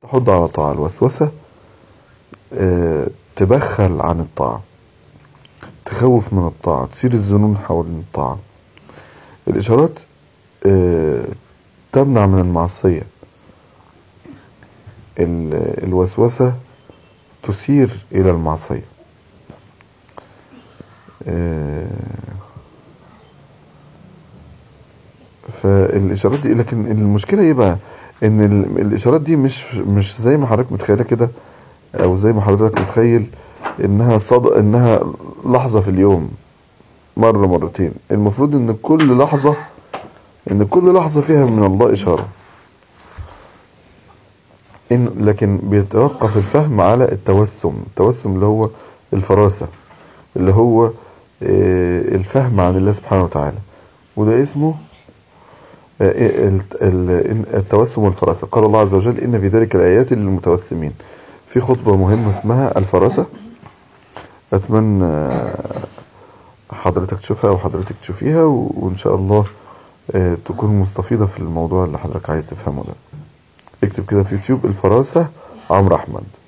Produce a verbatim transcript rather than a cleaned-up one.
تحض على طاعة. الوسوسة آه تبخل عن الطاعة، تخوف من الطاعة، تثير الظنون حول الطاعة. الإشارات آه تمنع من المعصية. الوسوسة تثير إلى المعصية. آه فالإشارات دي، لكن المشكلة إيه بقى؟ إن الإشارات دي مش مش زي ما حضرتك متخيلة كده، أو زي ما حضرتك متخيل إنها صد إنها لحظة في اليوم، مرة مرتين. المفروض إن كل لحظة إن كل لحظة فيها من الله إشارة. إن لكن بيتوقف الفهم على التوسم. التوسم اللي هو الفراسة، اللي هو الفهم عن الله سبحانه وتعالى، وده اسمه التوسم والفراسة. قال الله عز وجل: إن في ذلك الآيات للمتوسمين. في خطبة مهمة اسمها الفراسة، أتمنى حضرتك تشوفها أو حضرتك تشوفيها، وإن شاء الله تكون مستفيضة في الموضوع اللي حضرتك عايز تفهمه ده. اكتب كده في يوتيوب: الفراسة عمرو أحمد.